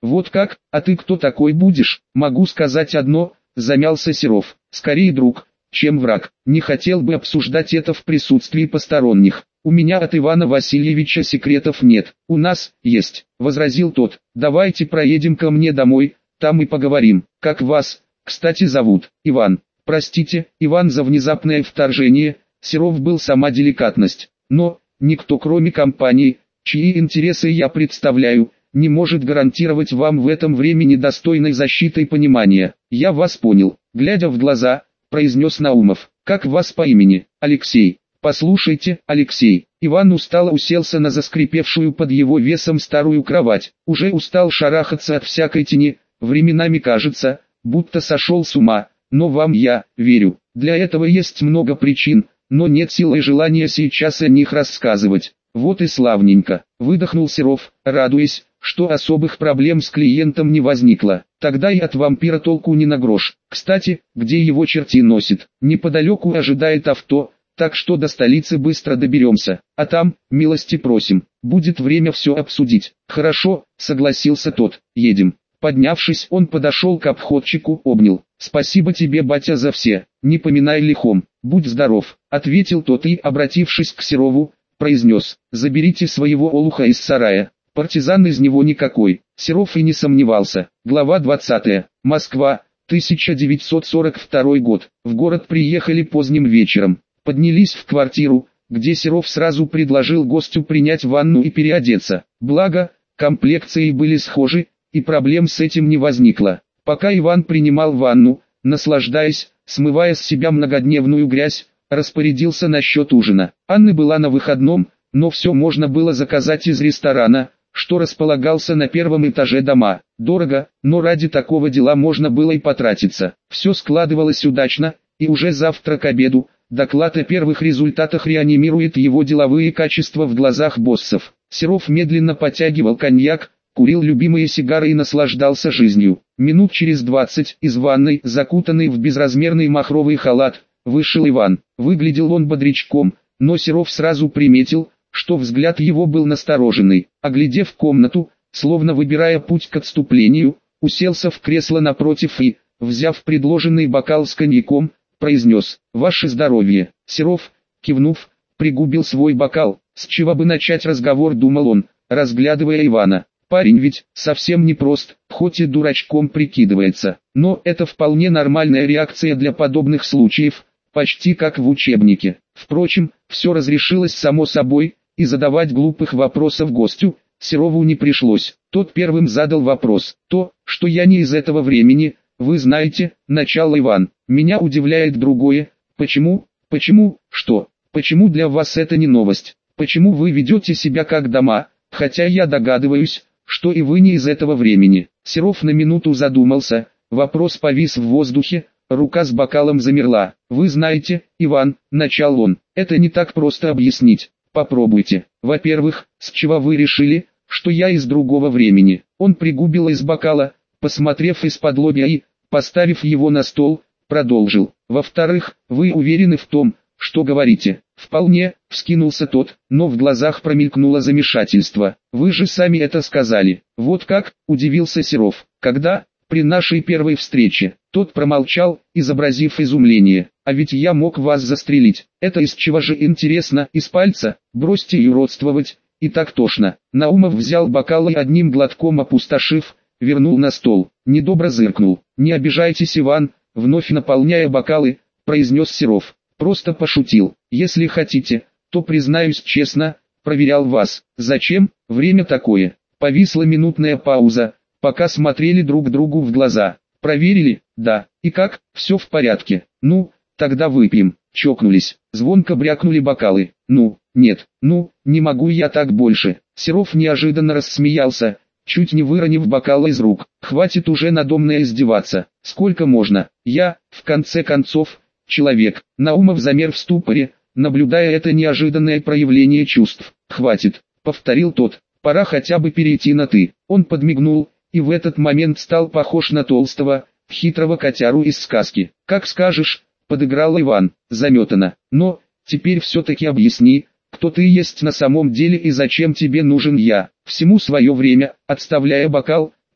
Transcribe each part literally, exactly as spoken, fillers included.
Вот как, а ты кто такой будешь? Могу сказать одно, замялся Серов. Скорее друг, чем враг. Не хотел бы обсуждать это в присутствии посторонних. У меня от Ивана Васильевича секретов нет. У нас есть, возразил тот. Давайте проедем ко мне домой, там и поговорим. Как вас, кстати, зовут? Иван. Простите, Иван, за внезапное вторжение. Серов был сама деликатность. Но никто, кроме компании, чьи интересы я представляю, не может гарантировать вам в этом времени достойной защиты и понимания. Я вас понял. Глядя в глаза, произнес Наумов. Как вас по имени? Алексей. Послушайте, Алексей. Иван устало уселся на заскрипевшую под его весом старую кровать. Уже устал шарахаться от всякой тени. Временами кажется, будто сошел с ума. Но вам я верю. Для этого есть много причин, но нет силы и желания сейчас о них рассказывать. Вот и славненько. Выдохнул Серов, радуясь, что особых проблем с клиентом не возникло. Тогда и от вампира толку не на грош. Кстати, где его черти носит? Неподалеку ожидает авто, так что до столицы быстро доберемся. А там, милости просим, будет время все обсудить. Хорошо, согласился тот, едем. Поднявшись, он подошел к обходчику, обнял. «Спасибо тебе, батя, за все, не поминай лихом, будь здоров», — ответил тот и, обратившись к Серову, произнес: «Заберите своего олуха из сарая, партизан из него никакой». Серов и не сомневался. Глава двадцатая. Москва, тысяча девятьсот сорок второй год. В город приехали поздним вечером. Поднялись в квартиру, где Серов сразу предложил гостю принять ванну и переодеться. Благо, комплекции были схожи, и проблем с этим не возникло. Пока Иван принимал ванну, наслаждаясь, смывая с себя многодневную грязь, распорядился насчет ужина. Анна была на выходном, но все можно было заказать из ресторана, что располагался на первом этаже дома. Дорого, но ради такого дела можно было и потратиться. Все складывалось удачно, и уже завтра к обеду доклад о первых результатах реанимирует его деловые качества в глазах боссов. Серов медленно потягивал коньяк, курил любимые сигары и наслаждался жизнью. Минут через двадцать из ванной, закутанный в безразмерный махровый халат, вышел Иван. Выглядел он бодрячком, но Серов сразу приметил, что взгляд его был настороженный. Оглядев комнату, словно выбирая путь к отступлению, уселся в кресло напротив и, взяв предложенный бокал с коньяком, произнес: «Ваше здоровье». Серов, кивнув, пригубил свой бокал. С чего бы начать разговор, думал он, разглядывая Ивана. Парень ведь совсем не прост, хоть и дурачком прикидывается, но это вполне нормальная реакция для подобных случаев, почти как в учебнике. Впрочем, все разрешилось само собой, и задавать глупых вопросов гостю Серову не пришлось. Тот первым задал вопрос. «То, что я не из этого времени, вы знаете», — начал Иван. «Меня удивляет другое. Почему, почему, что, почему для вас это не новость? Почему вы ведете себя как дома, хотя я догадываюсь, что и вы не из этого времени». Серов на минуту задумался, вопрос повис в воздухе, рука с бокалом замерла. «Вы знаете, Иван», — начал он, — «это не так просто объяснить. Попробуйте. Во-первых, с чего вы решили, что я из другого времени?» Он пригубил из бокала, посмотрев из-под лобья и, поставив его на стол, продолжил. «Во-вторых, вы уверены в том, что говорите?» «Вполне», — вскинулся тот, но в глазах промелькнуло замешательство. «Вы же сами это сказали». «Вот как?» — удивился Серов. «Когда?» «При нашей первой встрече». Тот промолчал, изобразив изумление. «А ведь я мог вас застрелить. Это из чего же, интересно? Из пальца? Бросьте юродствовать, и так тошно». Наумов взял бокал и одним глотком опустошив, вернул на стол. Недобро зыркнул. «Не обижайтесь, Иван», — вновь наполняя бокалы, произнес Серов. «Просто пошутил. Если хотите, то признаюсь честно, проверял вас». «Зачем? Время такое». Повисла минутная пауза, пока смотрели друг другу в глаза. «Проверили? Да. И как? Все в порядке. Ну, тогда выпьем». Чокнулись. Звонко брякнули бокалы. «Ну, нет, ну, не могу я так больше». Серов неожиданно рассмеялся, чуть не выронив бокал из рук. «Хватит уже надо мной издеваться. Сколько можно? Я, в конце концов, человек». Наумов замер в ступоре, наблюдая это неожиданное проявление чувств. «Хватит», — повторил тот, — «пора хотя бы перейти на «ты». Он подмигнул, и в этот момент стал похож на толстого, хитрого котяру из сказки. «Как скажешь», — подыграл Иван, заметано. «Но, теперь все-таки объясни, кто ты есть на самом деле и зачем тебе нужен я». «Всему свое время», — отставляя бокал,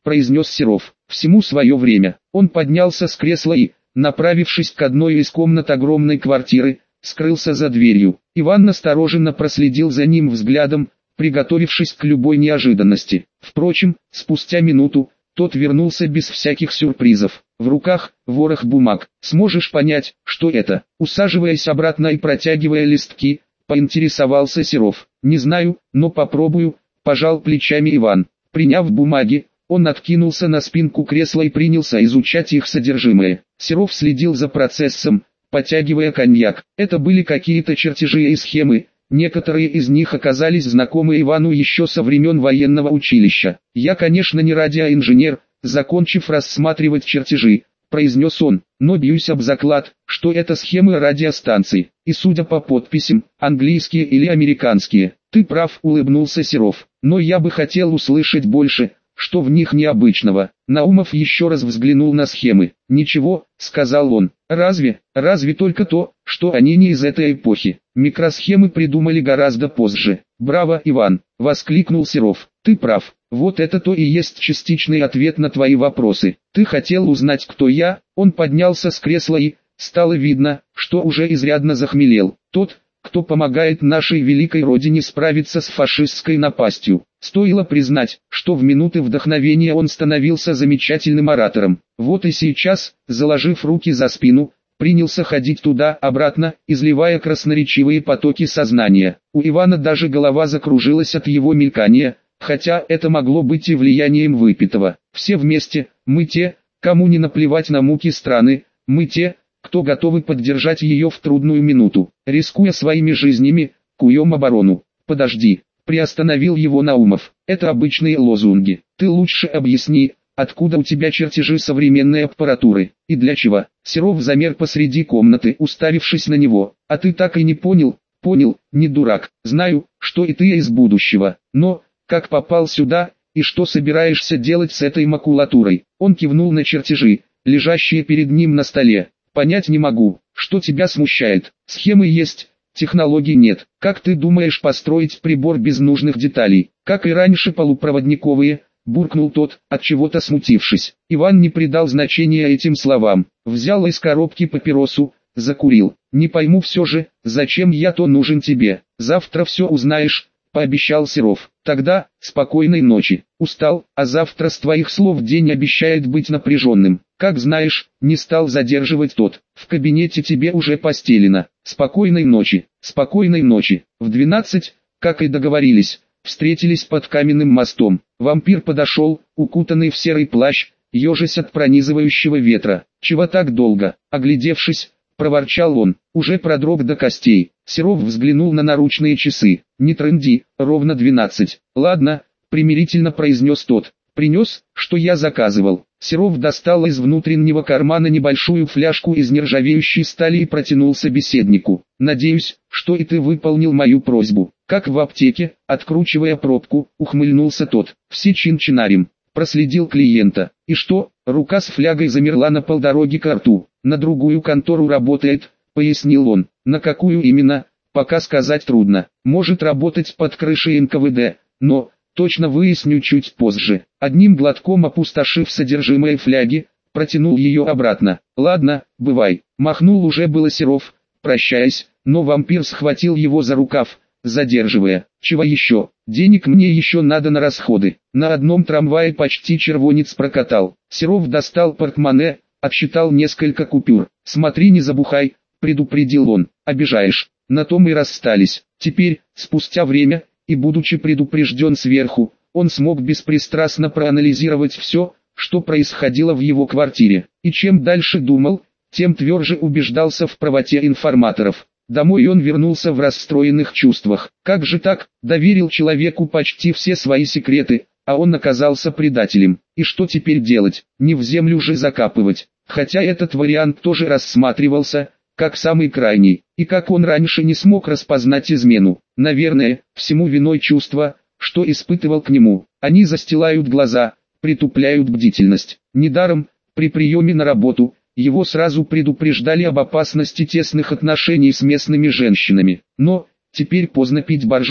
произнес Серов. Всему свое время. Он поднялся с кресла и, направившись к одной из комнат огромной квартиры, скрылся за дверью. Иван настороженно проследил за ним взглядом, приготовившись к любой неожиданности. Впрочем, спустя минуту, тот вернулся без всяких сюрпризов. В руках ворох бумаг. «Сможешь понять, что это?» Усаживаясь обратно и протягивая листки, поинтересовался Серов. «Не знаю, но попробую», – пожал плечами Иван. Приняв бумаги, он откинулся на спинку кресла и принялся изучать их содержимое. Серов следил за процессом, потягивая коньяк. Это были какие-то чертежи и схемы. Некоторые из них оказались знакомы Ивану еще со времен военного училища. «Я, конечно, не радиоинженер», закончив рассматривать чертежи, произнес он, но бьюсь об заклад, что это схемы радиостанций, и судя по подписям, английские или американские. «Ты прав», улыбнулся Серов, но я бы хотел услышать больше, что в них необычного. Наумов еще раз взглянул на схемы. «Ничего», — сказал он, — «разве, разве только то, что они не из этой эпохи. Микросхемы придумали гораздо позже». «Браво, Иван», — воскликнул Серов, — «ты прав. Вот это то и есть частичный ответ на твои вопросы. Ты хотел узнать, кто я?» Он поднялся с кресла и, стало видно, что уже изрядно захмелел. «Тот, кто помогает нашей великой родине справиться с фашистской напастью». Стоило признать, что в минуты вдохновения он становился замечательным оратором. Вот и сейчас, заложив руки за спину, принялся ходить туда-обратно, изливая красноречивые потоки сознания. У Ивана даже голова закружилась от его мелькания, хотя это могло быть и влиянием выпитого. Все вместе, мы те, кому не наплевать на муки страны, мы те, кто готовы поддержать ее в трудную минуту, рискуя своими жизнями, куем оборону. «Подожди», — приостановил его Наумов, — «это обычные лозунги. Ты лучше объясни, откуда у тебя чертежи современной аппаратуры, и для чего?» Серов замер посреди комнаты, уставившись на него. «А ты так и не понял?» «Понял, не дурак. Знаю, что и ты из будущего. Но, как попал сюда, и что собираешься делать с этой макулатурой?» Он кивнул на чертежи, лежащие перед ним на столе. «Понять не могу, что тебя смущает. Схемы есть, технологий нет. Как ты думаешь построить прибор без нужных деталей? Как и раньше полупроводниковые?» Буркнул тот, отчего-то смутившись. Иван не придал значения этим словам. Взял из коробки папиросу, закурил. «Не пойму все же, зачем я-то нужен тебе? Завтра все узнаешь», — пообещал Серов. «Тогда, спокойной ночи. Устал, а завтра с твоих слов день обещает быть напряженным. Как знаешь», — не стал задерживать тот. «В кабинете тебе уже постелено. Спокойной ночи, спокойной ночи». В двенадцать, как и договорились, встретились под каменным мостом. Вампир подошел, укутанный в серый плащ, ежась от пронизывающего ветра. «Чего так долго?» Оглядевшись, проворчал он, уже продрог до костей. Серов взглянул на наручные часы. «Не трынди, ровно двенадцать. «Ладно», — примирительно произнес тот. «Принес, что я заказывал». Серов достал из внутреннего кармана небольшую фляжку из нержавеющей стали и протянул собеседнику. «Надеюсь, что и ты выполнил мою просьбу». «Как в аптеке», — откручивая пробку, ухмыльнулся тот. «Все чин-чинарем». Проследил клиента. «И что?» Рука с флягой замерла на полдороги к рту. «На другую контору работает», — пояснил он. «На какую именно, пока сказать трудно. Может работать под крышей эн ка вэ дэ, но, точно выясню чуть позже». Одним глотком опустошив содержимое фляги, протянул ее обратно. «Ладно, бывай». Махнул уже было Серов, прощаясь, но вампир схватил его за рукав, задерживая. «Чего еще? Денег мне еще надо на расходы. На одном трамвае почти червонец прокатал». Серов достал портмоне, отсчитал несколько купюр. «Смотри, не забухай», — предупредил он. «Обижаешь». На том и расстались. Теперь, спустя время, и будучи предупрежден сверху, он смог беспристрастно проанализировать все, что происходило в его квартире. И чем дальше думал, тем тверже убеждался в правоте информаторов. Домой он вернулся в расстроенных чувствах. Как же так? Доверил человеку почти все свои секреты, а он оказался предателем. И что теперь делать? Не в землю же закапывать. Хотя этот вариант тоже рассматривался, как самый крайний. И как он раньше не смог распознать измену. Наверное, всему виной чувства, что испытывал к нему. Они застилают глаза, притупляют бдительность. Недаром, при приеме на работу, его сразу предупреждали об опасности тесных отношений с местными женщинами. Но, теперь поздно пить боржоми,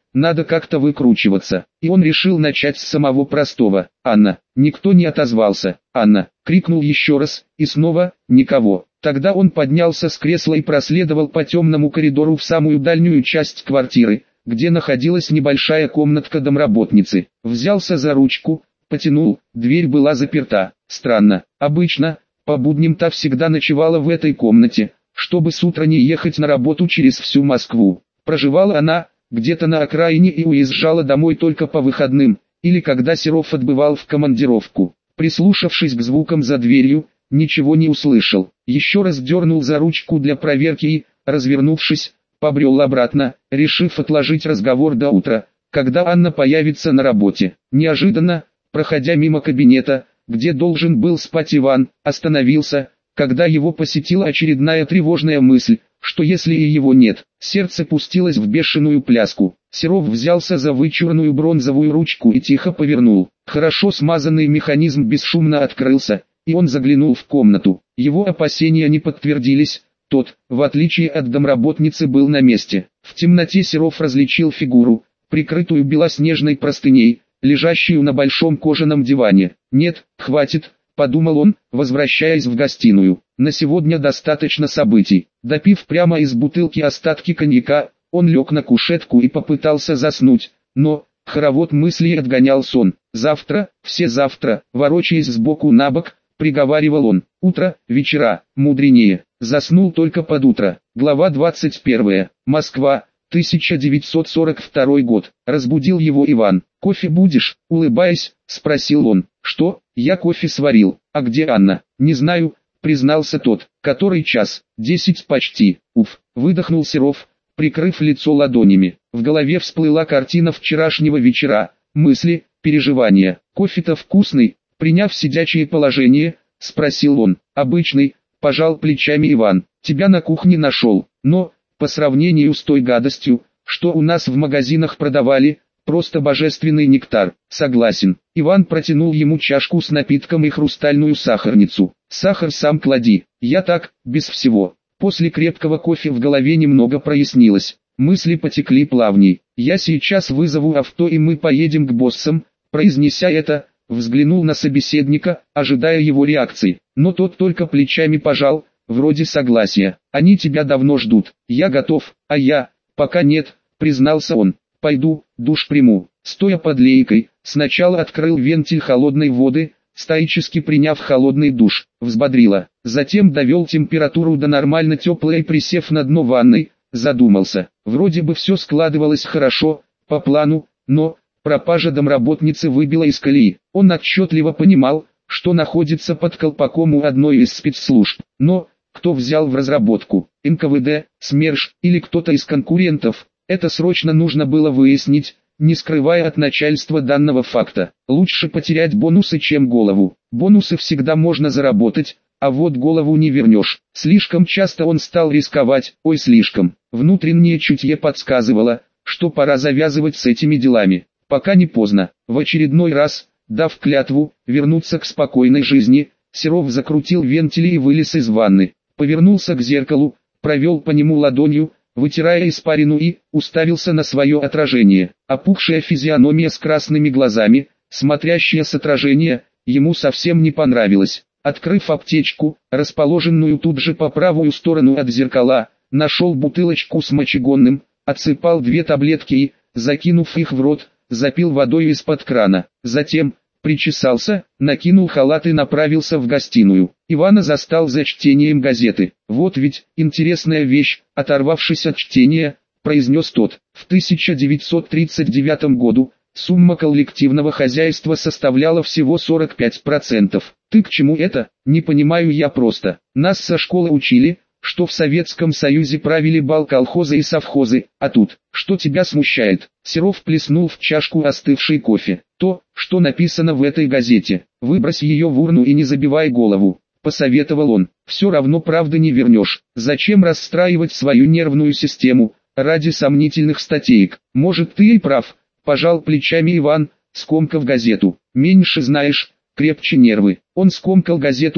надо как-то выкручиваться. И он решил начать с самого простого. «Анна!» Никто не отозвался. «Анна!» Крикнул еще раз, и снова «никого». Тогда он поднялся с кресла и проследовал по темному коридору в самую дальнюю часть квартиры, где находилась небольшая комнатка домработницы. Взялся за ручку, потянул, дверь была заперта. Странно, обычно, по будням та всегда ночевала в этой комнате, чтобы с утра не ехать на работу через всю Москву. Проживала она где-то на окраине и уезжала домой только по выходным, или когда Серов отбывал в командировку. Прислушавшись к звукам за дверью, ничего не услышал. Еще раз дернул за ручку для проверки и, развернувшись, побрел обратно, решив отложить разговор до утра, когда Анна появится на работе. Неожиданно, проходя мимо кабинета, где должен был спать Иван, остановился, когда его посетила очередная тревожная мысль, что если и его нет, сердце пустилось в бешеную пляску. Серов взялся за вычурную бронзовую ручку и тихо повернул. Хорошо смазанный механизм бесшумно открылся, и он заглянул в комнату. Его опасения не подтвердились, тот, в отличие от домработницы, был на месте. В темноте Серов различил фигуру, прикрытую белоснежной простыней, лежащую на большом кожаном диване. «Нет, хватит», — подумал он, возвращаясь в гостиную. «На сегодня достаточно событий». Допив прямо из бутылки остатки коньяка, он лег на кушетку и попытался заснуть, но хоровод мыслей отгонял сон. «Завтра, все завтра», ворочаясь сбоку на бок, приговаривал он. «Утро, вечера, мудренее». Заснул только под утро. Глава двадцать первая. Москва, тысяча девятьсот сорок второй год. Разбудил его Иван. «Кофе будешь?» — улыбаясь, спросил он. «Что? Я кофе сварил. А где Анна?» «Не знаю», — признался тот. «Который час?» «Десять почти». «Уф», — выдохнул Серов, прикрыв лицо ладонями. В голове всплыла картина вчерашнего вечера, мысли, переживания. «Кофе-то вкусный?» — приняв сидячее положение, спросил он. «Обычный», — пожал плечами Иван. «Тебя на кухне нашел, но, по сравнению с той гадостью, что у нас в магазинах продавали, просто божественный нектар». «Согласен». Иван протянул ему чашку с напитком и хрустальную сахарницу. «Сахар сам клади, я так, без всего». После крепкого кофе в голове немного прояснилось. Мысли потекли плавней. «Я сейчас вызову авто и мы поедем к боссам», произнеся это, взглянул на собеседника, ожидая его реакции. Но тот только плечами пожал, вроде согласия. «Они тебя давно ждут». «Я готов, а я, пока нет», признался он. «Пойду, душ приму». Стоя под лейкой, сначала открыл вентиль холодной воды, стоически приняв холодный душ, взбодрило. Затем довел температуру до нормально теплой и, присев на дно ванной, задумался. Вроде бы все складывалось хорошо, по плану, но пропажа домработницы выбила из колеи. Он отчетливо понимал, что находится под колпаком у одной из спецслужб. Но кто взял в разработку? эн ка вэ дэ, СМЕРШ или кто-то из конкурентов? Это срочно нужно было выяснить, не скрывая от начальства данного факта. Лучше потерять бонусы, чем голову. Бонусы всегда можно заработать, а вот голову не вернешь. Слишком часто он стал рисковать, ой слишком. Внутреннее чутье подсказывало, что пора завязывать с этими делами, пока не поздно. В очередной раз, дав клятву, вернуться к спокойной жизни, Серов закрутил вентили и вылез из ванны. Повернулся к зеркалу, провел по нему ладонью, вытирая испарину, и уставился на свое отражение. Опухшая физиономия с красными глазами, смотрящая с отражения, ему совсем не понравилась. Открыв аптечку, расположенную тут же по правую сторону от зеркала, нашел бутылочку с мочегонным, отсыпал две таблетки и, закинув их в рот, запил водой из-под крана. Затем причесался, накинул халат и направился в гостиную. Ивана застал за чтением газеты. «Вот ведь, интересная вещь», оторвавшись от чтения, произнес тот. В тысяча девятьсот тридцать девятом году сумма коллективного хозяйства составляла всего сорок пять процентов. «Ты к чему это? Не понимаю я просто. Нас со школы учили, что в Советском Союзе правили бал колхозы и совхозы, а тут, что тебя смущает?» Серов плеснул в чашку остывший кофе. «То, что написано в этой газете, выбрось ее в урну и не забивай голову», посоветовал он. «Все равно правды не вернешь. Зачем расстраивать свою нервную систему ради сомнительных статеек? Может, ты и прав», пожал плечами Иван, скомкав газету. «Меньше знаешь, крепче нервы». Он скомкал газету и,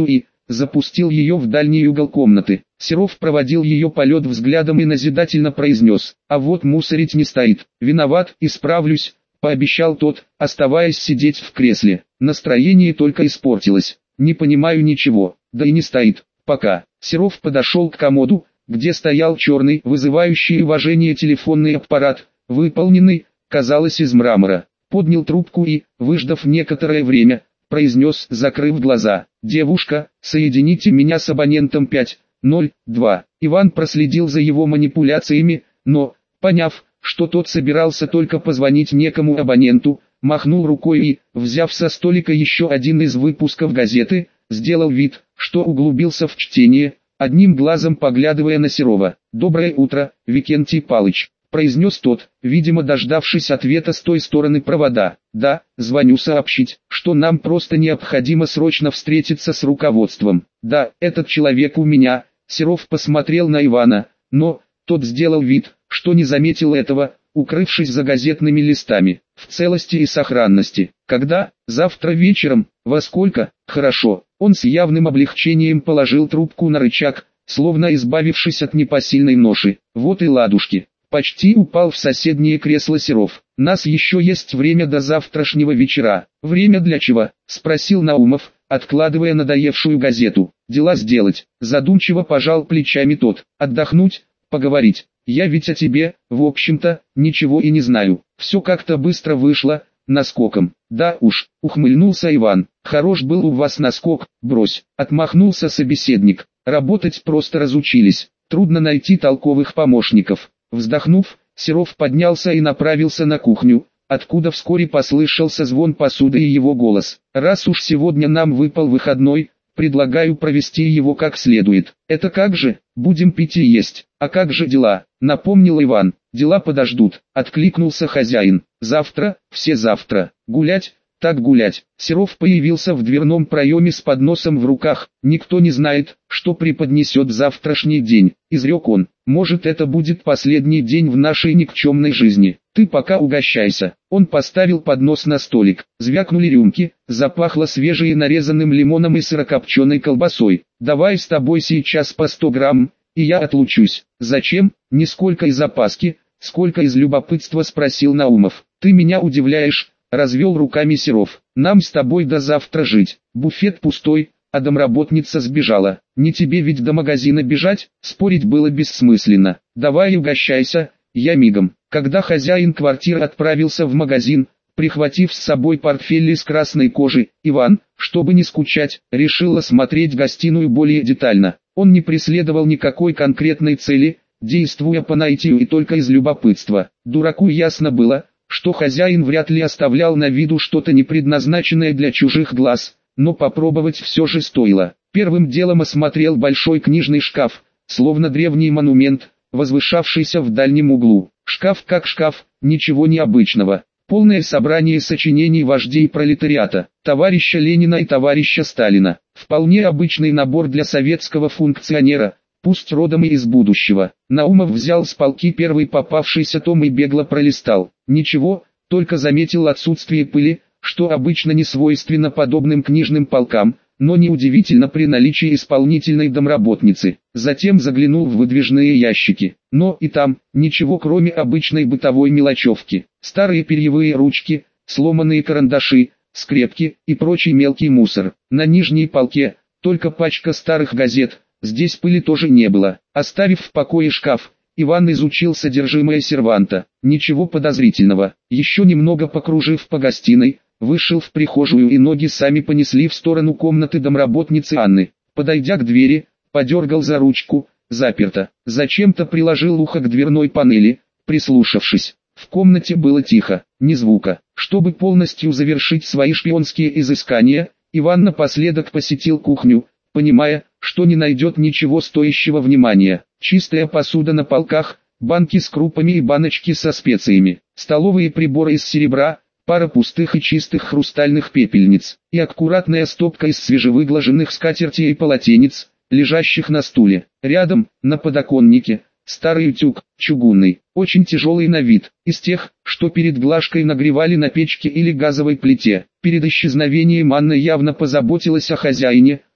запустил ее в дальний угол комнаты. Серов проводил ее полет взглядом и назидательно произнес: «А вот мусорить не стоит. Виноват, исправлюсь», — пообещал тот, оставаясь сидеть в кресле. Настроение только испортилось. «Не понимаю ничего, да и не стоит, пока». Серов подошел к комоду, где стоял черный, вызывающий уважение телефонный аппарат, выполненный, казалось, из мрамора. Поднял трубку и, выждав некоторое время, произнес, закрыв глаза: «Девушка, соедините меня с абонентом пять ноль два». Иван проследил за его манипуляциями, но, поняв, что тот собирался только позвонить некому абоненту, махнул рукой и, взяв со столика еще один из выпусков газеты, сделал вид, что углубился в чтение, одним глазом поглядывая на Серова. «Доброе утро, Викентий Палыч», — произнес тот, видимо дождавшись ответа с той стороны провода. «Да, звоню сообщить, что нам просто необходимо срочно встретиться с руководством». «Да, этот человек у меня», — Серов посмотрел на Ивана, но тот сделал вид, что не заметил этого, укрывшись за газетными листами. «В целости и сохранности». «Когда?» «Завтра вечером». «Во сколько?» «Хорошо». Он с явным облегчением положил трубку на рычаг, словно избавившись от непосильной ноши. «Вот и ладушки». Почти упал в соседнее кресло Серов. «Нас еще есть время до завтрашнего вечера». «Время для чего?» — спросил Наумов, откладывая надоевшую газету. «Дела сделать». Задумчиво пожал плечами тот. «Отдохнуть, поговорить. Я ведь о тебе, в общем-то, ничего и не знаю. Все как-то быстро вышло, наскоком». «Да уж», — ухмыльнулся Иван. «Хорош был у вас наскок, брось». Отмахнулся собеседник. «Работать просто разучились. Трудно найти толковых помощников». Вздохнув, Серов поднялся и направился на кухню, откуда вскоре послышался звон посуды и его голос. «Раз уж сегодня нам выпал выходной, предлагаю провести его как следует». «Это как же? Будем пить и есть. А как же дела?» — напомнил Иван. «Дела подождут», — откликнулся хозяин. «Завтра, все завтра. Гулять, так гулять». Серов появился в дверном проеме с подносом в руках. «Никто не знает, что преподнесет завтрашний день», — изрек он. «Может, это будет последний день в нашей никчемной жизни. Ты пока угощайся». Он поставил поднос на столик. Звякнули рюмки, запахло свежей нарезанным лимоном и сырокопченой колбасой. «Давай с тобой сейчас по сто грамм, и я отлучусь». «Зачем?» — не сколько из опаски, сколько из любопытства, спросил Наумов. «Ты меня удивляешь», — развел руками Серов. «Нам с тобой до завтра жить. Буфет пустой, а домработница сбежала. Не тебе ведь до магазина бежать?» Спорить было бессмысленно. «Давай угощайся, я мигом». Когда хозяин квартиры отправился в магазин, прихватив с собой портфель из красной кожи, Иван, чтобы не скучать, решил осмотреть гостиную более детально. Он не преследовал никакой конкретной цели, действуя по наитию и только из любопытства. Дураку ясно было, что хозяин вряд ли оставлял на виду что-то не предназначенное для чужих глаз, но попробовать все же стоило. Первым делом осмотрел большой книжный шкаф, словно древний монумент, возвышавшийся в дальнем углу. Шкаф как шкаф, ничего необычного. Полное собрание сочинений вождей пролетариата, товарища Ленина и товарища Сталина. Вполне обычный набор для советского функционера, пусть родом и из будущего. Наумов взял с полки первый попавшийся том и бегло пролистал. Ничего, только заметил отсутствие пыли, что обычно не свойственно подобным книжным полкам, но неудивительно при наличии исполнительной домработницы. Затем заглянул в выдвижные ящики, но и там ничего кроме обычной бытовой мелочевки. Старые перьевые ручки, сломанные карандаши, скрепки и прочий мелкий мусор. На нижней полке только пачка старых газет, здесь пыли тоже не было. Оставив в покое шкаф, Иван изучил содержимое серванта. Ничего подозрительного. Еще немного покружив по гостиной, вышел в прихожую и ноги сами понесли в сторону комнаты домработницы Анны. Подойдя к двери, подергал за ручку, заперто. Зачем-то приложил ухо к дверной панели, прислушавшись. В комнате было тихо, ни звука. Чтобы полностью завершить свои шпионские изыскания, Иван напоследок посетил кухню, понимая, что не найдет ничего стоящего внимания. Чистая посуда на полках, банки с крупами и баночки со специями, столовые приборы из серебра, пара пустых и чистых хрустальных пепельниц, и аккуратная стопка из свежевыглаженных скатертей и полотенец, лежащих на стуле. Рядом, на подоконнике, старый утюг, чугунный, очень тяжелый на вид, из тех, что перед глажкой нагревали на печке или газовой плите. Перед исчезновением Анна явно позаботилась о хозяине,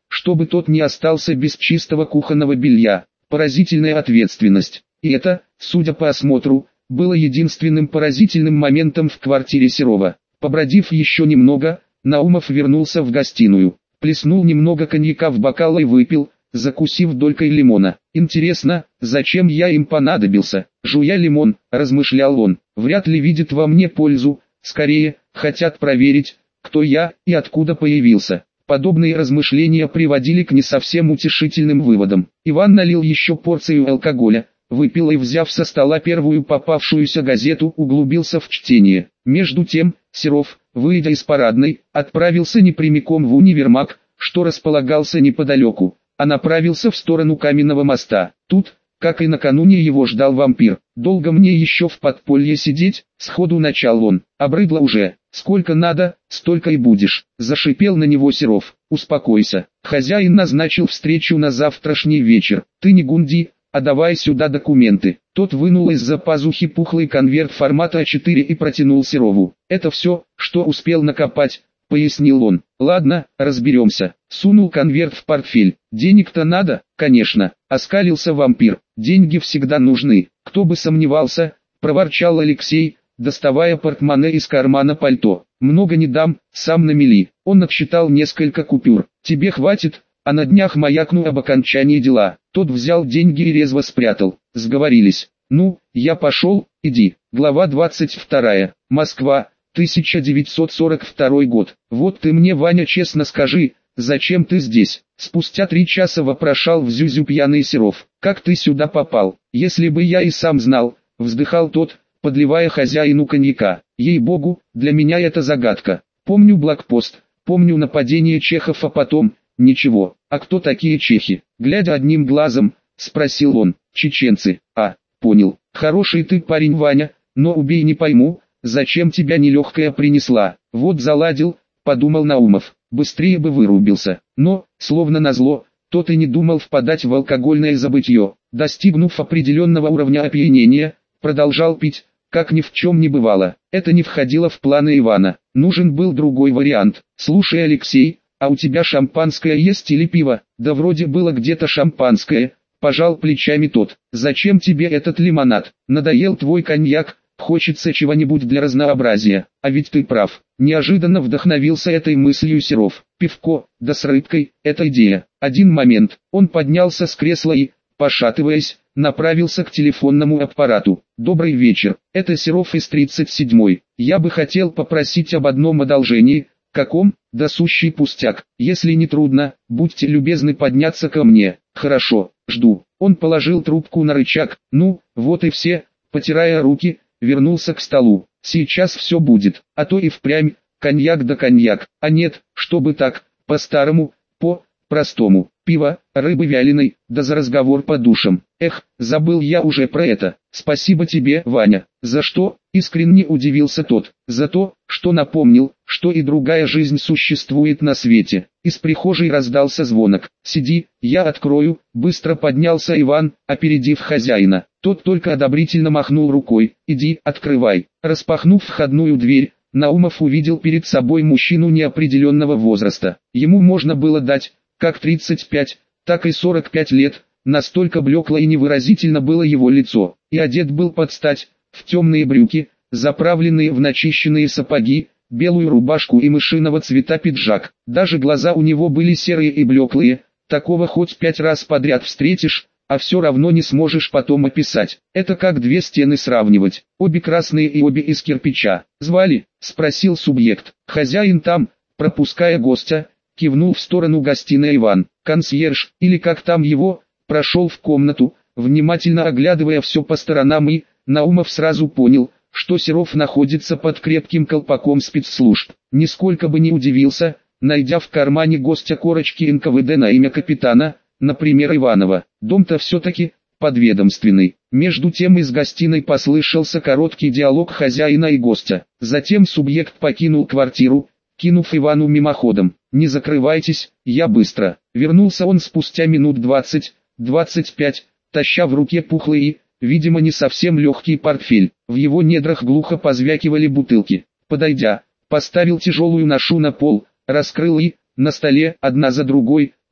чтобы тот не остался без чистого кухонного белья. Поразительная ответственность. И это, судя по осмотру, было единственным поразительным моментом в квартире Серова. Побродив еще немного, Наумов вернулся в гостиную, плеснул немного коньяка в бокал и выпил, закусив долькой лимона. «Интересно, зачем я им понадобился?» Жуя лимон, размышлял он, «вряд ли видят во мне пользу, скорее, хотят проверить, кто я и откуда появился». Подобные размышления приводили к не совсем утешительным выводам. Иван налил еще порцию алкоголя, выпил и, взяв со стола первую попавшуюся газету, углубился в чтение. Между тем, Серов, выйдя из парадной, отправился не прямиком в универмаг, что располагался неподалеку, а направился в сторону Каменного моста. Тут, как и накануне, его ждал вампир. «Долго мне еще в подполье сидеть?» — сходу начал он. «Обрыдло уже. Сколько надо, столько и будешь», — зашипел на него Серов. «Успокойся. Хозяин назначил встречу на завтрашний вечер. Ты не гунди, а давай сюда документы». Тот вынул из-за пазухи пухлый конверт формата а четыре и протянул Серову. «Это все, что успел накопать», — пояснил он. «Ладно, разберемся». Сунул конверт в портфель. «Денег-то надо?» «Конечно», — оскалился вампир. «Деньги всегда нужны». «Кто бы сомневался», — проворчал Алексей, доставая портмоне из кармана пальто. «Много не дам, сам на мели». Он отсчитал несколько купюр. «Тебе хватит, а на днях маякну об окончании дела». Тот взял деньги и резво спрятал. Сговорились. «Ну, я пошел, иди». Глава двадцать вторая. Москва, тысяча девятьсот сорок второй год. «Вот ты мне, Ваня, честно скажи, зачем ты здесь?» Спустя три часа вопрошал в Зюзю пьяный Серов. «Как ты сюда попал?» «Если бы я и сам знал», — вздыхал тот, подливая хозяину коньяка. «Ей-богу, для меня это загадка. Помню блокпост, помню нападение чехов, а потом... ничего. А кто такие чехи?» Глядя одним глазом, спросил он. «Чеченцы». «А, понял. Хороший ты парень, Ваня, но убей не пойму, зачем тебя нелегкая принесла?» «Вот заладил», — подумал Наумов. Быстрее бы вырубился. Но, словно назло, тот и не думал впадать в алкогольное забытье. Достигнув определенного уровня опьянения, продолжал пить, как ни в чем не бывало. Это не входило в планы Ивана. Нужен был другой вариант. «Слушай, Алексей, а у тебя шампанское есть или пиво?» «Да вроде было где-то шампанское», — пожал плечами тот. «Зачем тебе этот лимонад? Надоел твой коньяк, хочется чего-нибудь для разнообразия». «А ведь ты прав». Неожиданно вдохновился этой мыслью Серов. «Пивко, да с рыбкой, это идея». Один момент. Он поднялся с кресла и, пошатываясь, направился к телефонному аппарату. «Добрый вечер, это Серов из тридцать седьмой. Я бы хотел попросить об одном одолжении». «Каком?» «Да сущий пустяк. Если не трудно, будьте любезны подняться ко мне». «Хорошо, жду». Он положил трубку на рычаг. «Ну, вот и все», потирая руки, вернулся к столу. «Сейчас все будет, а то и впрямь, коньяк да коньяк, а нет, чтобы так, по-старому, по-простому, пиво, рыбы вяленой, да за разговор по душам. Эх, забыл я уже про это. Спасибо тебе, Ваня». «За что?» — искренне удивился тот. «За то, что напомнил, что и другая жизнь существует на свете». Из прихожей раздался звонок. «Сиди, я открою», — быстро поднялся Иван, опередив хозяина. Тот только одобрительно махнул рукой. «Иди, открывай». Распахнув входную дверь, Наумов увидел перед собой мужчину неопределенного возраста. Ему можно было дать, как тридцать пять, так и сорок пять лет, настолько блекло и невыразительно было его лицо. И одет был под стать, в темные брюки, заправленные в начищенные сапоги, белую рубашку и мышиного цвета пиджак. Даже глаза у него были серые и блеклые, такого хоть пять раз подряд встретишь, а все равно не сможешь потом описать. Это как две стены сравнивать, обе красные и обе из кирпича. «Звали?» — спросил субъект. «Хозяин там», пропуская гостя, кивнул в сторону гостиной Иван. Консьерж, или как там его, прошел в комнату, внимательно оглядывая все по сторонам, и Наумов сразу понял, что Серов находится под крепким колпаком спецслужб. Нисколько бы не удивился, найдя в кармане гостя корочки эн ка вэ дэ на имя капитана, например, Иванова. Дом-то все-таки подведомственный. Между тем из гостиной послышался короткий диалог хозяина и гостя. Затем субъект покинул квартиру, кинув Ивану мимоходом: «Не закрывайтесь, я быстро». Вернулся он спустя минут двадцать, двадцать пять, таща в руке пухлый и, видимо, не совсем легкий портфель. В его недрах глухо позвякивали бутылки. Подойдя, поставил тяжелую ношу на пол, раскрыл и, на столе, одна за другой,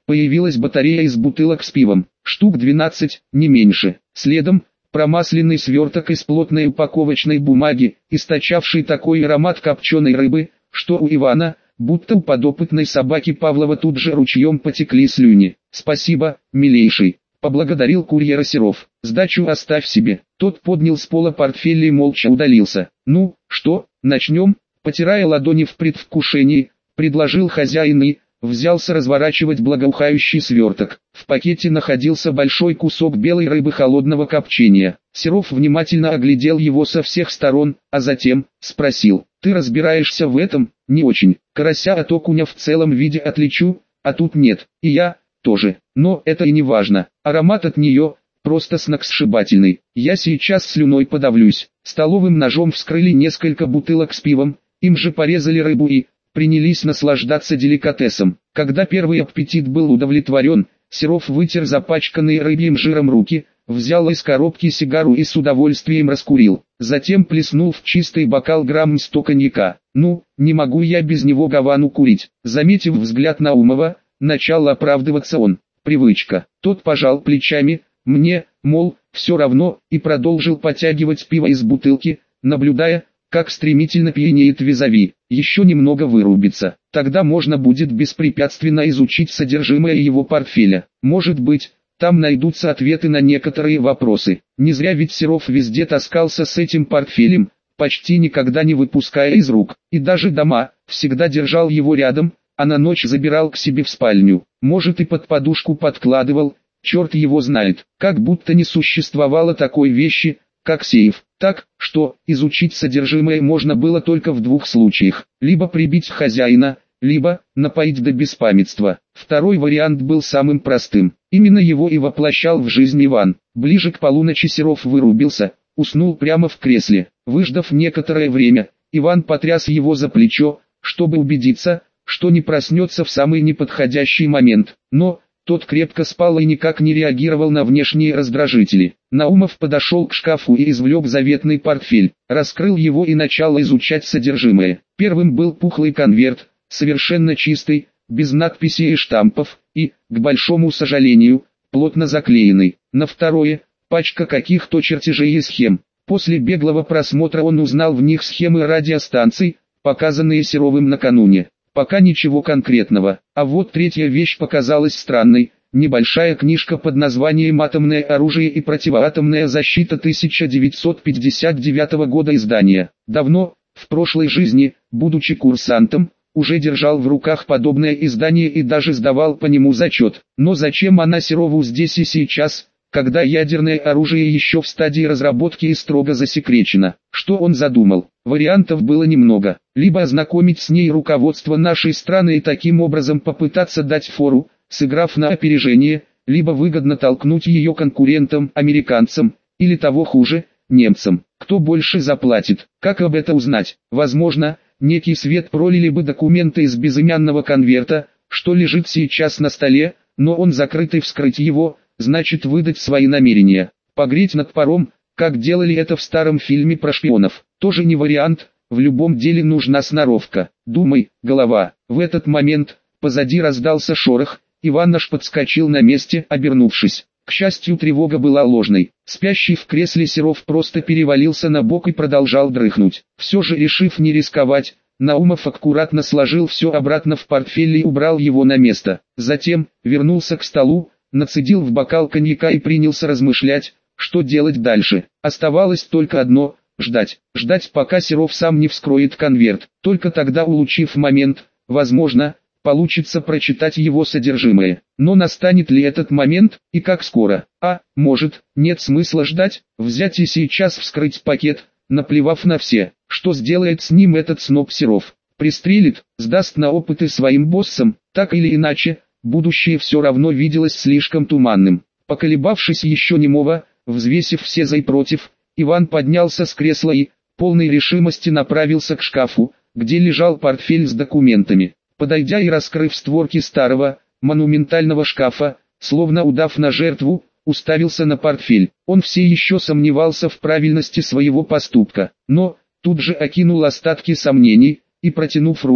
появилась батарея из бутылок с пивом, штук двенадцать, не меньше. Следом, промасленный сверток из плотной упаковочной бумаги, источавший такой аромат копченой рыбы, что у Ивана, будто у подопытной собаки Павлова, тут же ручьем потекли слюни. «Спасибо, милейший», — поблагодарил курьера Серов. «Сдачу оставь себе». Тот поднял с пола портфель и молча удалился. «Ну, что, начнем?» Потирая ладони в предвкушении, предложил хозяин и взялся разворачивать благоухающий сверток. В пакете находился большой кусок белой рыбы холодного копчения. Серов внимательно оглядел его со всех сторон, а затем спросил: «Ты разбираешься в этом?» «Не очень. Карася от окуня в целом виде отличу, а тут нет. И я тоже. Но это и не важно. Аромат от нее просто сногсшибательный. Я сейчас слюной подавлюсь». Столовым ножом вскрыли несколько бутылок с пивом, им же порезали рыбу и принялись наслаждаться деликатесом. Когда первый аппетит был удовлетворен, Серов вытер запачканные рыбьим жиром руки, взял из коробки сигару и с удовольствием раскурил. Затем плеснул в чистый бокал грамм сто коньяка. «Ну, не могу я без него Гавану курить». Заметив взгляд Наумова, начал оправдываться он. «Привычка». Тот пожал плечами, мне, мол, все равно, и продолжил потягивать пиво из бутылки, наблюдая, как стремительно пьянеет визави. Еще немного вырубится, тогда можно будет беспрепятственно изучить содержимое его портфеля. Может быть, там найдутся ответы на некоторые вопросы. Не зря ведь Серов везде таскался с этим портфелем, почти никогда не выпуская из рук, и даже дома, всегда держал его рядом, а на ночь забирал к себе в спальню. Может, и под подушку подкладывал, черт его знает, как будто не существовало такой вещи, как сейф. Так, что изучить содержимое можно было только в двух случаях: либо прибить хозяина, либо напоить до беспамятства. Второй вариант был самым простым. Именно его и воплощал в жизнь Иван. Ближе к полуночи Серов вырубился, уснул прямо в кресле. Выждав некоторое время, Иван потряс его за плечо, чтобы убедиться, что не проснется в самый неподходящий момент. Но тот крепко спал и никак не реагировал на внешние раздражители. Наумов подошел к шкафу и извлек заветный портфель, раскрыл его и начал изучать содержимое. Первым был пухлый конверт, совершенно чистый, без надписей и штампов, и, к большому сожалению, плотно заклеенный. На второе – пачка каких-то чертежей и схем. После беглого просмотра он узнал в них схемы радиостанций, показанные Серовым накануне. Пока ничего конкретного. А вот третья вещь показалась странной. Небольшая книжка под названием «Атомное оружие и противоатомная защита» тысяча девятьсот пятьдесят девятого года издания. Давно, в прошлой жизни, будучи курсантом, уже держал в руках подобное издание и даже сдавал по нему зачет. Но зачем она Серову здесь и сейчас, когда ядерное оружие еще в стадии разработки и строго засекречено? Что он задумал? Вариантов было немного. Либо ознакомить с ней руководство нашей страны и таким образом попытаться дать фору, сыграв на опережение, либо выгодно толкнуть ее конкурентам, американцам, или того хуже, немцам. Кто больше заплатит? Как об этом узнать? Возможно, некий свет пролили бы документы из безымянного конверта, что лежит сейчас на столе, но он закрыт, и вскрыть его значит выдать свои намерения. Погреть над паром, как делали это в старом фильме про шпионов, тоже не вариант. В любом деле нужна сноровка. Думай, голова. В этот момент позади раздался шорох. Иван аж подскочил на месте, обернувшись. К счастью, тревога была ложной. Спящий в кресле Серов просто перевалился на бок и продолжал дрыхнуть. Все же, решив не рисковать, Наумов аккуратно сложил все обратно в портфель и убрал его на место. Затем вернулся к столу, нацедил в бокал коньяка и принялся размышлять, что делать дальше. Оставалось только одно – ждать. Ждать, пока Серов сам не вскроет конверт. Только тогда, улучив момент, возможно, получится прочитать его содержимое. Но настанет ли этот момент, и как скоро? А, может, нет смысла ждать, взять и сейчас вскрыть пакет, наплевав на все. Что сделает с ним этот сноб Серов? Пристрелит, сдаст на опыты своим боссам, так или иначе, будущее все равно виделось слишком туманным. Поколебавшись еще немного, взвесив все за и против, Иван поднялся с кресла и, полной решимости, направился к шкафу, где лежал портфель с документами. Подойдя и раскрыв створки старого, монументального шкафа, словно удав на жертву, уставился на портфель. Он все еще сомневался в правильности своего поступка, но тут же окинул остатки сомнений и, протянув руку,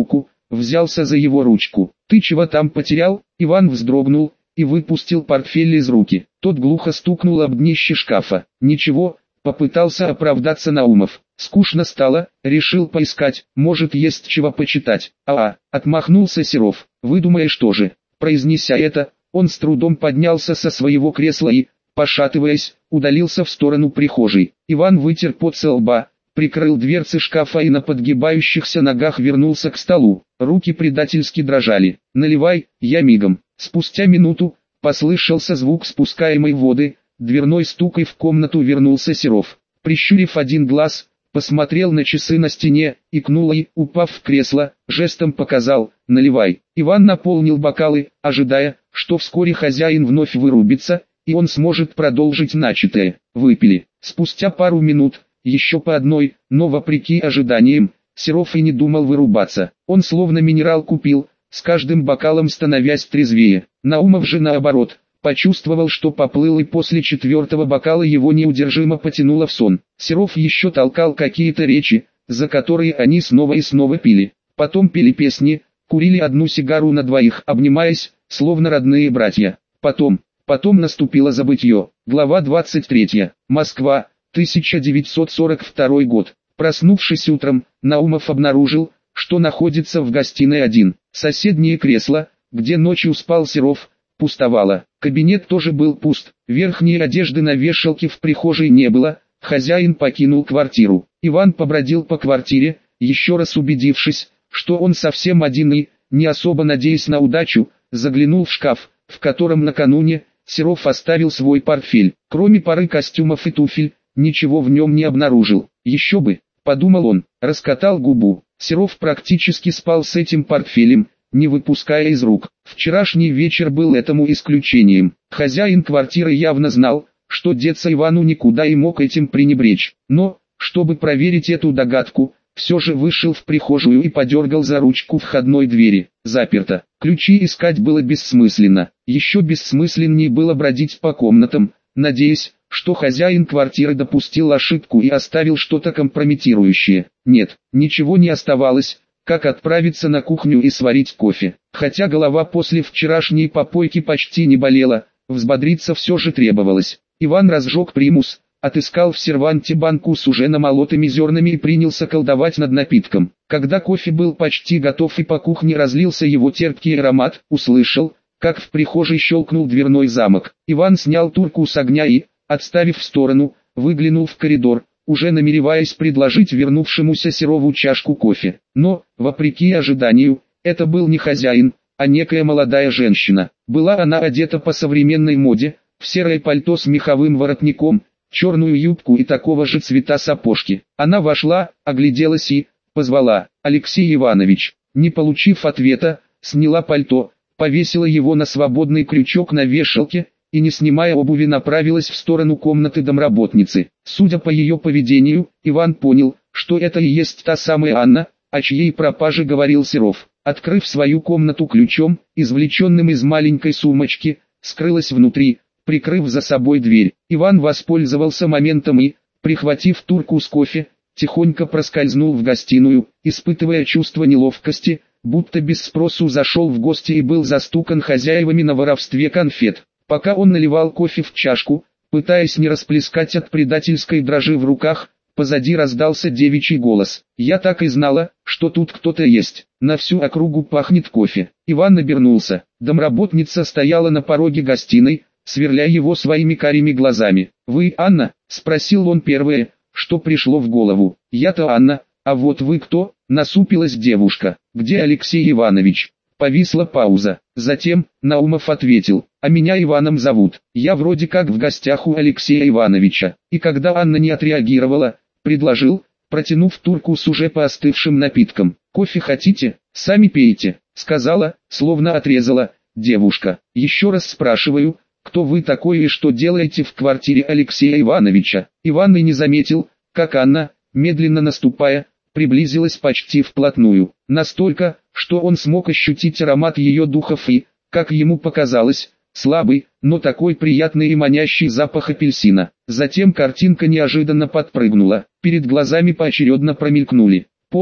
взялся за его ручку. «Ты чего там потерял?» Иван вздрогнул и выпустил портфель из руки. Тот глухо стукнул об днище шкафа. «Ничего», — попытался оправдаться Наумов. «Скучно стало, решил поискать, может есть чего почитать». «А-а», — отмахнулся Серов. «Выдумаешь тоже». Произнеся это, он с трудом поднялся со своего кресла и, пошатываясь, удалился в сторону прихожей. Иван вытер пот со лба, прикрыл дверцы шкафа и на подгибающихся ногах вернулся к столу. Руки предательски дрожали. «Наливай, я мигом». Спустя минуту послышался звук спускаемой воды, дверной стук и в комнату вернулся Серов. Прищурив один глаз, посмотрел на часы на стене, икнул и, упав в кресло, жестом показал «наливай». Иван наполнил бокалы, ожидая, что вскоре хозяин вновь вырубится, и он сможет продолжить начатое. Выпили. Спустя пару минут, еще по одной, но вопреки ожиданиям, Серов и не думал вырубаться. Он словно минерал купил, с каждым бокалом становясь трезвее. Наумов же наоборот, почувствовал, что поплыл, и после четвертого бокала его неудержимо потянуло в сон. Серов еще толкал какие-то речи, за которые они снова и снова пили. Потом пели песни, курили одну сигару на двоих, обнимаясь, словно родные братья. Потом, потом наступило забытье. Глава двадцать третья. Москва, тысяча девятьсот сорок второй год. Проснувшись утром, Наумов обнаружил, что находится в гостиной один. Соседнее кресло, где ночью спал Серов, пустовало. Кабинет тоже был пуст. Верхней одежды на вешалке в прихожей не было. Хозяин покинул квартиру. Иван побродил по квартире, еще раз убедившись, что он совсем один и, не особо надеясь на удачу, заглянул в шкаф, в котором накануне Серов оставил свой портфель. Кроме пары костюмов и туфель, ничего в нем не обнаружил. Еще бы, подумал он, раскатал губу. Серов практически спал с этим портфелем, не выпуская из рук. Вчерашний вечер был этому исключением. Хозяин квартиры явно знал, что деться Ивану никуда и мог этим пренебречь. Но, чтобы проверить эту догадку, все же вышел в прихожую и подергал за ручку входной двери. Заперто. Ключи искать было бессмысленно. Еще бессмысленнее было бродить по комнатам, надеясь, что хозяин квартиры допустил ошибку и оставил что-то компрометирующее. Нет, ничего не оставалось, как отправиться на кухню и сварить кофе. Хотя голова после вчерашней попойки почти не болела, взбодриться все же требовалось. Иван разжег примус, отыскал в серванте банку с уже намолотыми зернами и принялся колдовать над напитком. Когда кофе был почти готов и по кухне разлился его терпкий аромат, услышал, как в прихожей щелкнул дверной замок. Иван снял турку с огня и, отставив в сторону, выглянул в коридор, уже намереваясь предложить вернувшемуся Серову чашку кофе. Но, вопреки ожиданию, это был не хозяин, а некая молодая женщина. Была она одета по современной моде, в серое пальто с меховым воротником, черную юбку и такого же цвета сапожки. Она вошла, огляделась и позвала: «Алексей Иванович». Не получив ответа, сняла пальто, повесила его на свободный крючок на вешалке и, не снимая обуви, направилась в сторону комнаты домработницы. Судя по ее поведению, Иван понял, что это и есть та самая Анна, о чьей пропаже говорил Серов. Открыв свою комнату ключом, извлеченным из маленькой сумочки, скрылась внутри, прикрыв за собой дверь. Иван воспользовался моментом и, прихватив турку с кофе, тихонько проскользнул в гостиную, испытывая чувство неловкости, будто без спросу зашел в гости и был застукан хозяевами на воровстве конфет. Пока он наливал кофе в чашку, пытаясь не расплескать от предательской дрожи в руках, позади раздался девичий голос: «Я так и знала, что тут кто-то есть. На всю округу пахнет кофе». Иван обернулся. Домработница стояла на пороге гостиной, сверля его своими карими глазами. «Вы Анна?» — спросил он первое, что пришло в голову. «Я-то Анна, а вот вы кто?» — насупилась девушка. «Где Алексей Иванович?» Повисла пауза. Затем Наумов ответил: «А меня Иваном зовут. Я вроде как в гостях у Алексея Ивановича». И когда Анна не отреагировала, предложил, протянув турку с уже поостывшим напитком: «Кофе хотите? Сами пейте», — сказала, словно отрезала, девушка. «Еще раз спрашиваю, кто вы такой и что делаете в квартире Алексея Ивановича?» Иван и не заметил, как Анна, медленно наступая, приблизилась почти вплотную. Настолько, что он смог ощутить аромат ее духов и, как ему показалось, слабый, но такой приятный и манящий запах апельсина. Затем картинка неожиданно подпрыгнула. Перед глазами поочередно промелькнули пол,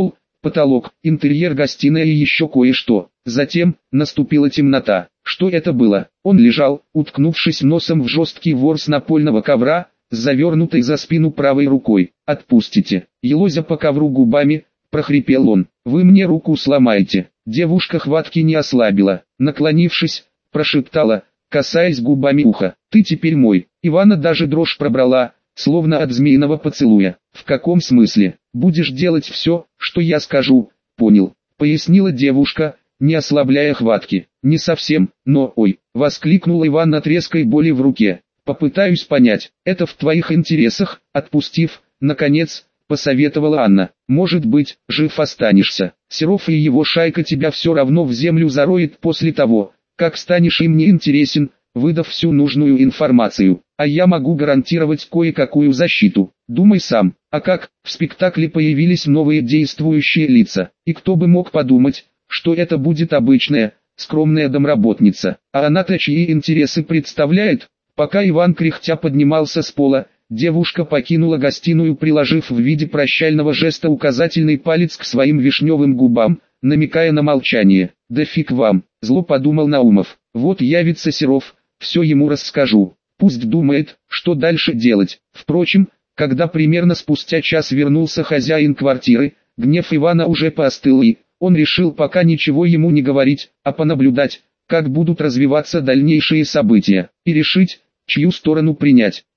потолок, интерьер гостиной и еще кое-что. Затем, наступила темнота. Что это было? Он лежал, уткнувшись носом в жесткий ворс напольного ковра, завернутый за спину правой рукой. «Отпустите!» Елозя по ковру губами, прохрипел он. «Вы мне руку сломаете!» Девушка хватки не ослабила. Наклонившись, прошептала, касаясь губами уха. «Ты теперь мой!» Ивана даже дрожь пробрала, словно от змеиного поцелуя. «В каком смысле? Будешь делать все, что я скажу?» «Понял», — пояснила девушка, не ослабляя хватки. «Не совсем, но ой!» — воскликнул Иван от резкой боли в руке. «Попытаюсь понять, это в твоих интересах?» Отпустив, наконец, посоветовала Анна. «Может быть, жив останешься. Серов и его шайка тебя все равно в землю зароет после того, как станешь им неинтересен, выдав всю нужную информацию. А я могу гарантировать кое-какую защиту. Думай сам. А как, в спектакле появились новые действующие лица. И кто бы мог подумать, что это будет обычная, скромная домработница. А она-то чьи интересы представляет?» Пока Иван кряхтя поднимался с пола, девушка покинула гостиную, приложив в виде прощального жеста указательный палец к своим вишневым губам, намекая на молчание. «Да фиг вам», — зло подумал Наумов. «Вот явится Серов, все ему расскажу. Пусть думает, что дальше делать». Впрочем, когда примерно спустя час вернулся хозяин квартиры, гнев Ивана уже поостыл и он решил пока ничего ему не говорить, а понаблюдать, как будут развиваться дальнейшие события, и решить, чью сторону принять.